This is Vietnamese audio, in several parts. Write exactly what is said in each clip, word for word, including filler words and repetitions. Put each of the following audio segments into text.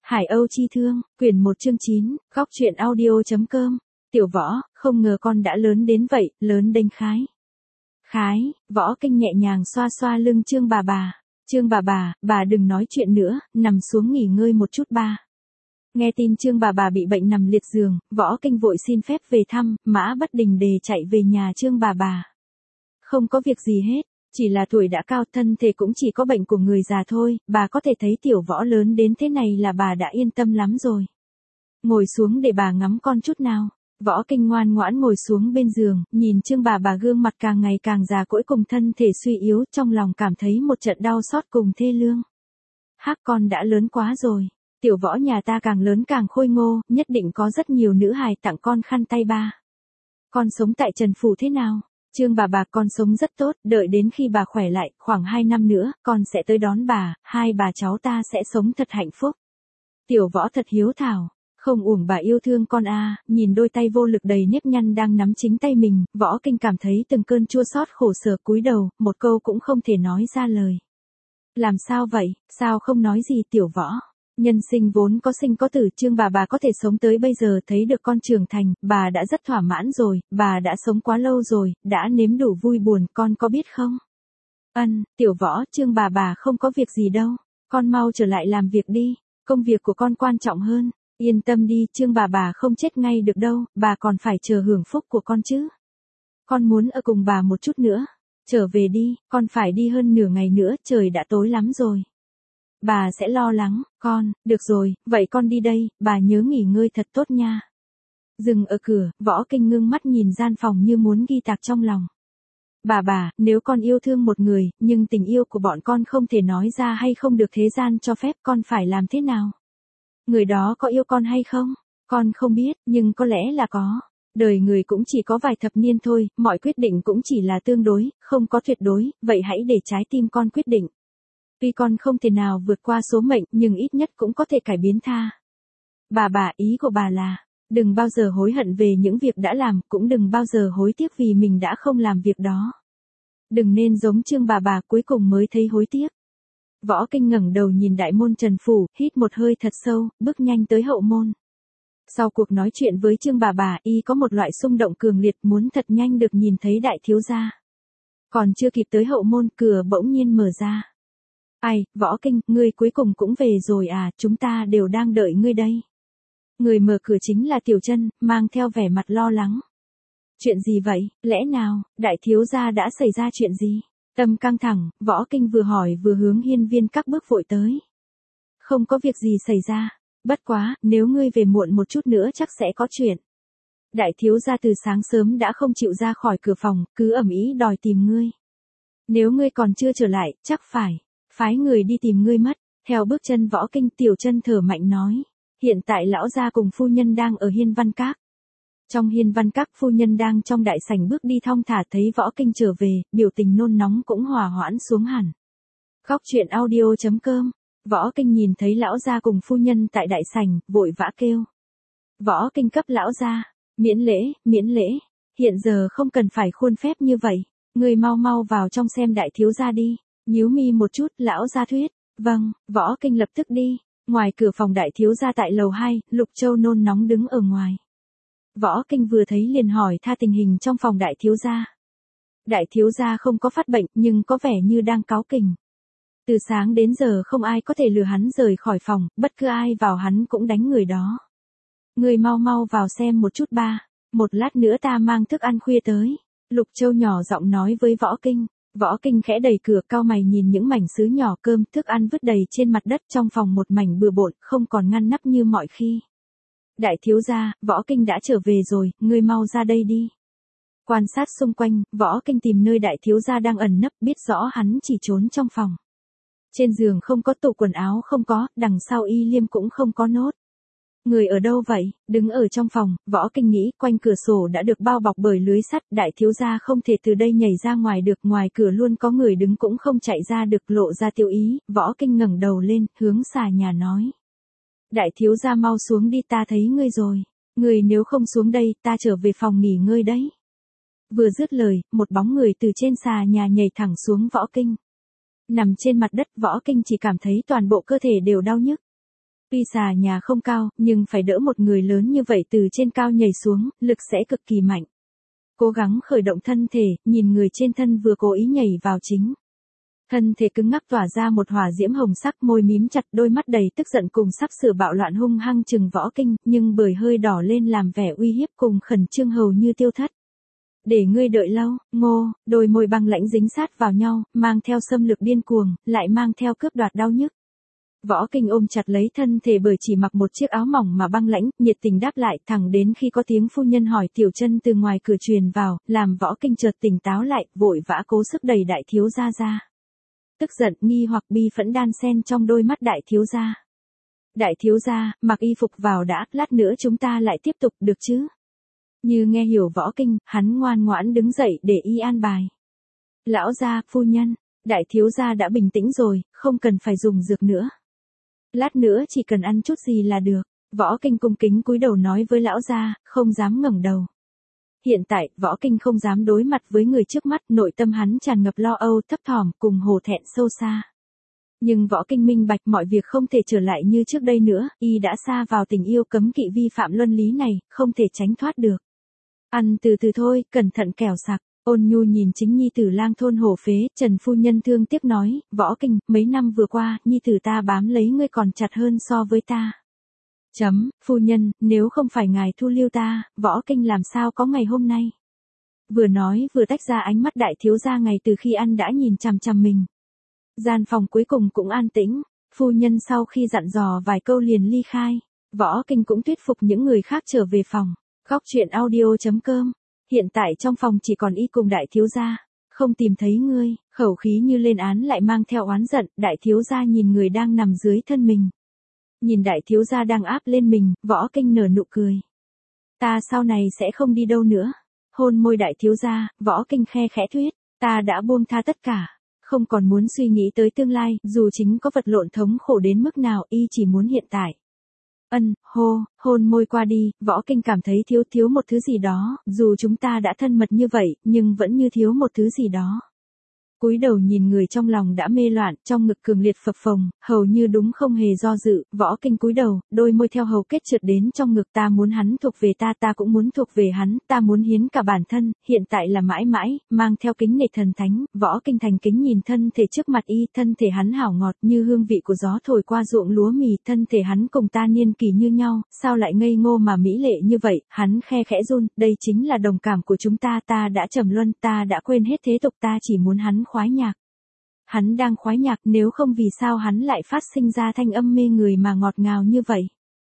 Hải Âu Chi Thương, quyển một chương chín, góc truyện audio.com, Tiểu Võ, không ngờ con đã lớn đến vậy, lớn đênh khái. Khái, Võ Kinh nhẹ nhàng xoa xoa lưng Trương bà bà. Trương bà bà, bà đừng nói chuyện nữa, nằm xuống nghỉ ngơi một chút ba. Nghe tin Trương bà bà bị bệnh nằm liệt giường, Võ Kinh vội xin phép về thăm, mã bất đình đề chạy về nhà Trương bà bà. Không có việc gì hết, chỉ là tuổi đã cao, thân thể cũng chỉ có bệnh của người già thôi, bà có thể thấy Tiểu Võ lớn đến thế này là bà đã yên tâm lắm rồi. Ngồi xuống để bà ngắm con chút nào. Võ Kinh ngoan ngoãn ngồi xuống bên giường, nhìn Trương bà bà gương mặt càng ngày càng già cỗi cùng thân thể suy yếu, trong lòng cảm thấy một trận đau xót cùng thê lương. Hắc, con đã lớn quá rồi. Tiểu Võ nhà ta càng lớn càng khôi ngô, nhất định có rất nhiều nữ hài tặng con khăn tay ba. Con sống tại Trần Phủ thế nào? Trương bà bà, con sống rất tốt, đợi đến khi bà khỏe lại, khoảng hai năm nữa, con sẽ tới đón bà, hai bà cháu ta sẽ sống thật hạnh phúc. Tiểu Võ thật hiếu thảo, không uổng bà yêu thương con a. À. Nhìn đôi tay vô lực đầy nếp nhăn đang nắm chính tay mình, Võ Kinh cảm thấy từng cơn chua xót khổ sở, cúi đầu, một câu cũng không thể nói ra lời. Làm sao vậy, sao không nói gì Tiểu Võ? Nhân sinh vốn có sinh có tử, Trương bà bà có thể sống tới bây giờ thấy được con trưởng thành, bà đã rất thỏa mãn rồi, bà đã sống quá lâu rồi, đã nếm đủ vui buồn, con có biết không? Ân, Tiểu Võ, Trương bà bà không có việc gì đâu, con mau trở lại làm việc đi, công việc của con quan trọng hơn, yên tâm đi, Trương bà bà không chết ngay được đâu, bà còn phải chờ hưởng phúc của con chứ. Con muốn ở cùng bà một chút nữa, trở về đi, con phải đi hơn nửa ngày nữa, trời đã tối lắm rồi. Bà sẽ lo lắng, con, được rồi, vậy con đi đây, bà nhớ nghỉ ngơi thật tốt nha. Dừng ở cửa, Võ Kinh ngưng mắt nhìn gian phòng như muốn ghi tạc trong lòng. Bà bà, nếu con yêu thương một người, nhưng tình yêu của bọn con không thể nói ra hay không được thế gian cho phép, con phải làm thế nào? Người đó có yêu con hay không? Con không biết, nhưng có lẽ là có. Đời người cũng chỉ có vài thập niên thôi, mọi quyết định cũng chỉ là tương đối, không có tuyệt đối, vậy hãy để trái tim con quyết định. Tuy con không thể nào vượt qua số mệnh, nhưng ít nhất cũng có thể cải biến tha. Bà bà, ý của bà là, đừng bao giờ hối hận về những việc đã làm, cũng đừng bao giờ hối tiếc vì mình đã không làm việc đó. Đừng nên giống Trương bà bà cuối cùng mới thấy hối tiếc. Võ Kinh ngẩng đầu nhìn đại môn Trần Phủ, hít một hơi thật sâu, bước nhanh tới hậu môn. Sau cuộc nói chuyện với Trương bà bà, y có một loại xung động cường liệt muốn thật nhanh được nhìn thấy đại thiếu gia. Còn chưa kịp tới hậu môn, cửa bỗng nhiên mở ra. Ai, Võ Kinh, ngươi cuối cùng cũng về rồi à, chúng ta đều đang đợi ngươi đây. Người mở cửa chính là Tiểu Chân, mang theo vẻ mặt lo lắng. Chuyện gì vậy, lẽ nào, đại thiếu gia đã xảy ra chuyện gì? Tâm căng thẳng, Võ Kinh vừa hỏi vừa hướng hiên viên các bước vội tới. Không có việc gì xảy ra, bất quá, nếu ngươi về muộn một chút nữa chắc sẽ có chuyện. Đại thiếu gia từ sáng sớm đã không chịu ra khỏi cửa phòng, cứ ầm ĩ đòi tìm ngươi. Nếu ngươi còn chưa trở lại, chắc phải phái người đi tìm ngươi mất. Theo bước chân Võ Kinh, Tiểu Chân thở mạnh nói. Hiện tại lão gia cùng phu nhân đang ở Hiên Văn Các. Trong Hiên Văn Các, phu nhân đang trong đại sảnh bước đi thong thả, thấy Võ Kinh trở về, biểu tình nôn nóng cũng hòa hoãn xuống hẳn. Góc truyện audio.com, Võ Kinh nhìn thấy lão gia cùng phu nhân tại đại sảnh, vội vã kêu. Võ Kinh cấp lão gia, miễn lễ, miễn lễ, hiện giờ không cần phải khuôn phép như vậy, người mau mau vào trong xem đại thiếu gia đi. Nhíu mi một chút, lão gia thuyết. Vâng, Võ Kinh lập tức đi. Ngoài cửa phòng đại thiếu gia tại lầu hai, Lục Châu nôn nóng đứng ở ngoài. Võ Kinh vừa thấy liền hỏi tha tình hình trong phòng đại thiếu gia. Đại thiếu gia không có phát bệnh, nhưng có vẻ như đang cáu kỉnh. Từ sáng đến giờ không ai có thể lừa hắn rời khỏi phòng, bất cứ ai vào hắn cũng đánh người đó. Người mau mau vào xem một chút ba, một lát nữa ta mang thức ăn khuya tới. Lục Châu nhỏ giọng nói với Võ Kinh. Võ Kinh khẽ đẩy cửa, cau mày nhìn những mảnh sứ nhỏ cơm, thức ăn vứt đầy trên mặt đất, trong phòng một mảnh bừa bộn, không còn ngăn nắp như mọi khi. Đại thiếu gia, Võ Kinh đã trở về rồi, ngươi mau ra đây đi. Quan sát xung quanh, Võ Kinh tìm nơi đại thiếu gia đang ẩn nấp, biết rõ hắn chỉ trốn trong phòng. Trên giường không có, tủ quần áo không có, đằng sau y liêm cũng không có nốt. Người ở đâu vậy? Đứng ở trong phòng, Võ Kinh nghĩ, quanh cửa sổ đã được bao bọc bởi lưới sắt, đại thiếu gia không thể từ đây nhảy ra ngoài được, ngoài cửa luôn có người đứng cũng không chạy ra được, lộ ra tiêu ý. Võ Kinh ngẩng đầu lên, hướng xà nhà nói. Đại thiếu gia mau xuống đi, ta thấy ngươi rồi. Ngươi nếu không xuống đây, ta trở về phòng nghỉ ngơi đấy. Vừa dứt lời, một bóng người từ trên xà nhà nhảy thẳng xuống Võ Kinh. Nằm trên mặt đất, Võ Kinh chỉ cảm thấy toàn bộ cơ thể đều đau nhức. Tuy xà nhà không cao, nhưng phải đỡ một người lớn như vậy từ trên cao nhảy xuống, lực sẽ cực kỳ mạnh. Cố gắng khởi động thân thể, nhìn người trên thân vừa cố ý nhảy vào chính. Thân thể cứng ngắc tỏa ra một hỏa diễm hồng sắc, môi mím chặt, đôi mắt đầy tức giận cùng sắp sửa bạo loạn hung hăng chừng Võ Kinh, nhưng bởi hơi đỏ lên làm vẻ uy hiếp cùng khẩn trương hầu như tiêu thất. Để ngươi đợi lâu, Ngô, đôi môi băng lãnh dính sát vào nhau, mang theo xâm lược điên cuồng, lại mang theo cướp đoạt đau nhức. Võ Kinh ôm chặt lấy thân thể bởi chỉ mặc một chiếc áo mỏng mà băng lãnh, nhiệt tình đáp lại, thẳng đến khi có tiếng phu nhân hỏi Tiểu Chân từ ngoài cửa truyền vào, làm Võ Kinh chợt tỉnh táo lại, vội vã cố sức đẩy đại thiếu gia ra. Tức giận, nghi hoặc bi phẫn đan xen trong đôi mắt đại thiếu gia. Đại thiếu gia, mặc y phục vào đã, lát nữa chúng ta lại tiếp tục, được chứ? Như nghe hiểu Võ Kinh, hắn ngoan ngoãn đứng dậy để y an bài. Lão gia, phu nhân, đại thiếu gia đã bình tĩnh rồi, không cần phải dùng dược nữa. Lát nữa chỉ cần ăn chút gì là được. Võ Kinh cung kính cúi đầu nói với lão gia, không dám ngẩng đầu. Hiện tại, Võ Kinh không dám đối mặt với người trước mắt, nội tâm hắn tràn ngập lo âu, thấp thỏm, cùng hổ thẹn sâu xa. Nhưng Võ Kinh minh bạch mọi việc không thể trở lại như trước đây nữa, y đã xa vào tình yêu cấm kỵ vi phạm luân lý này, không thể tránh thoát được. Ăn từ từ thôi, cẩn thận kẻo sặc. Ôn nhu nhìn chính nhi tử lang thôn hổ phế, Trần phu nhân thương tiếc nói, Võ Kinh, mấy năm vừa qua, nhi tử ta bám lấy ngươi còn chặt hơn so với ta. Chấm, phu nhân, nếu không phải ngài thu lưu ta, Võ Kinh làm sao có ngày hôm nay. Vừa nói vừa tách ra ánh mắt đại thiếu gia ngày từ khi ăn đã nhìn chằm chằm mình. Gian phòng cuối cùng cũng an tĩnh, phu nhân sau khi dặn dò vài câu liền ly khai, Võ Kinh cũng thuyết phục những người khác trở về phòng. Góc truyện audio chấm com. Hiện tại trong phòng chỉ còn y cùng đại thiếu gia, không tìm thấy ngươi, khẩu khí như lên án lại mang theo oán giận, đại thiếu gia nhìn người đang nằm dưới thân mình. Nhìn đại thiếu gia đang áp lên mình, Võ Kinh nở nụ cười. Ta sau này sẽ không đi đâu nữa. Hôn môi đại thiếu gia, Võ Kinh khe khẽ thuyết, ta đã buông tha tất cả, không còn muốn suy nghĩ tới tương lai, dù chính có vật lộn thống khổ đến mức nào, y chỉ muốn hiện tại. Ân, hô, hôn môi qua đi, Võ Kinh cảm thấy thiếu thiếu một thứ gì đó, dù chúng ta đã thân mật như vậy, nhưng vẫn như thiếu một thứ gì đó. Cúi đầu nhìn người trong lòng đã mê loạn, trong ngực cường liệt phập phồng, hầu như đúng không hề do dự, Võ Kinh cúi đầu, đôi môi theo hầu kết trượt đến trong ngực, ta muốn hắn thuộc về ta, ta cũng muốn thuộc về hắn, ta muốn hiến cả bản thân, hiện tại là mãi mãi, mang theo kính nể thần thánh, Võ Kinh thành kính nhìn thân thể trước mặt y, thân thể hắn hảo ngọt như hương vị của gió thổi qua ruộng lúa mì, thân thể hắn cùng ta niên kỳ như nhau, sao lại ngây ngô mà mỹ lệ như vậy, hắn khe khẽ run, đây chính là đồng cảm của chúng ta, ta đã trầm luân, ta đã quên hết thế tục, ta chỉ muốn hắn khoái nhạc. Hắn đang khoái nhạc, nếu không vì sao hắn lại phát sinh ra thanh âm mê người mà ngọt ngào như vậy.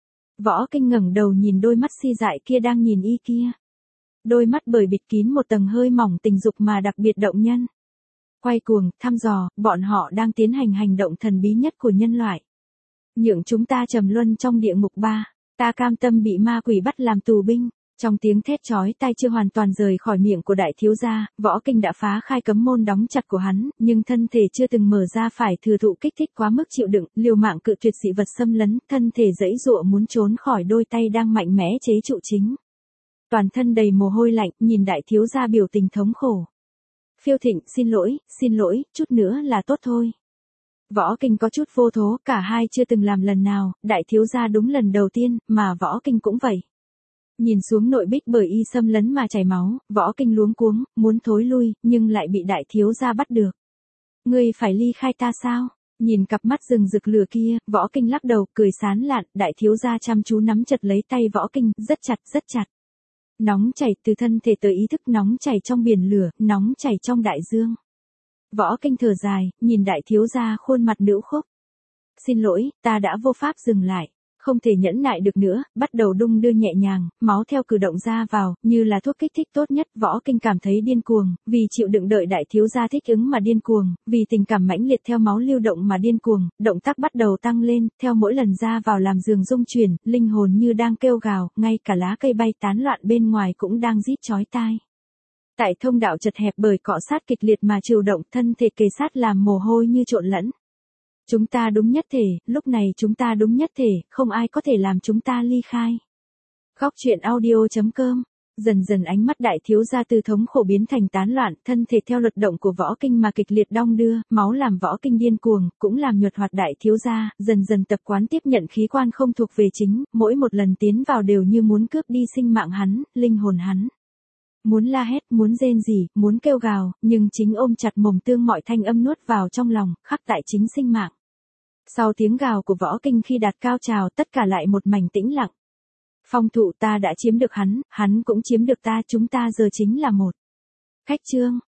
Võ Kinh ngẩng đầu nhìn đôi mắt si dại kia đang nhìn y kia. Đôi mắt bởi bịt kín một tầng hơi mỏng tình dục mà đặc biệt động nhân. Quay cuồng, thăm dò, bọn họ đang tiến hành hành động thần bí nhất của nhân loại. Nhượng chúng ta trầm luân trong địa ngục ba, ta cam tâm bị ma quỷ bắt làm tù binh. Trong tiếng thét chói tai chưa hoàn toàn rời khỏi miệng của đại thiếu gia, Võ Kinh đã phá khai cấm môn đóng chặt của hắn, nhưng thân thể chưa từng mở ra phải thừa thụ kích thích quá mức chịu đựng, liều mạng cự tuyệt dị vật xâm lấn, thân thể giãy giụa muốn trốn khỏi đôi tay đang mạnh mẽ chế trụ chính. Toàn thân đầy mồ hôi lạnh, nhìn đại thiếu gia biểu tình thống khổ. Phiêu Thịnh, xin lỗi, xin lỗi, chút nữa là tốt thôi. Võ Kinh có chút vô thố, cả hai chưa từng làm lần nào, đại thiếu gia đúng lần đầu tiên, mà Võ Kinh cũng vậy. Nhìn xuống nội bích bởi y xâm lấn mà chảy máu, Võ Kinh luống cuống, muốn thối lui, nhưng lại bị đại thiếu gia bắt được. Ngươi phải ly khai ta sao? Nhìn cặp mắt rừng rực lửa kia, Võ Kinh lắc đầu, cười sán lạn, đại thiếu gia chăm chú nắm chặt lấy tay Võ Kinh, rất chặt, rất chặt. Nóng chảy từ thân thể tới ý thức, nóng chảy trong biển lửa, nóng chảy trong đại dương. Võ Kinh thở dài, nhìn đại thiếu gia khuôn mặt nữ khúc. Xin lỗi, ta đã vô pháp dừng lại. Không thể nhẫn nại được nữa, bắt đầu đung đưa nhẹ nhàng, máu theo cử động ra vào, như là thuốc kích thích tốt nhất. Võ Kinh cảm thấy điên cuồng, vì chịu đựng đợi đại thiếu gia thích ứng mà điên cuồng, vì tình cảm mãnh liệt theo máu lưu động mà điên cuồng, động tác bắt đầu tăng lên, theo mỗi lần ra vào làm giường rung chuyển, linh hồn như đang kêu gào, ngay cả lá cây bay tán loạn bên ngoài cũng đang rít chói tai. Tại thông đạo chật hẹp bởi cọ sát kịch liệt mà chịu động, thân thể kề sát làm mồ hôi như trộn lẫn. Chúng ta đúng nhất thể, lúc này chúng ta đúng nhất thể, không ai có thể làm chúng ta ly khai. Góc truyện audio chấm com Dần dần ánh mắt đại thiếu gia từ thống khổ biến thành tán loạn, thân thể theo luật động của võ kinh mà kịch liệt đong đưa, máu làm võ kinh điên cuồng, cũng làm nhuật hoạt đại thiếu gia, dần dần tập quán tiếp nhận khí quan không thuộc về chính, mỗi một lần tiến vào đều như muốn cướp đi sinh mạng hắn, linh hồn hắn. Muốn la hét, muốn rên rỉ, muốn kêu gào, nhưng chính ôm chặt mồm tương mọi thanh âm nuốt vào trong lòng, khắc tại chính sinh mạng. Sau tiếng gào của võ kinh khi đạt cao trào, tất cả lại một mảnh tĩnh lặng. Phong thụ, ta đã chiếm được hắn, hắn cũng chiếm được ta, chúng ta giờ chính là một. Cách chương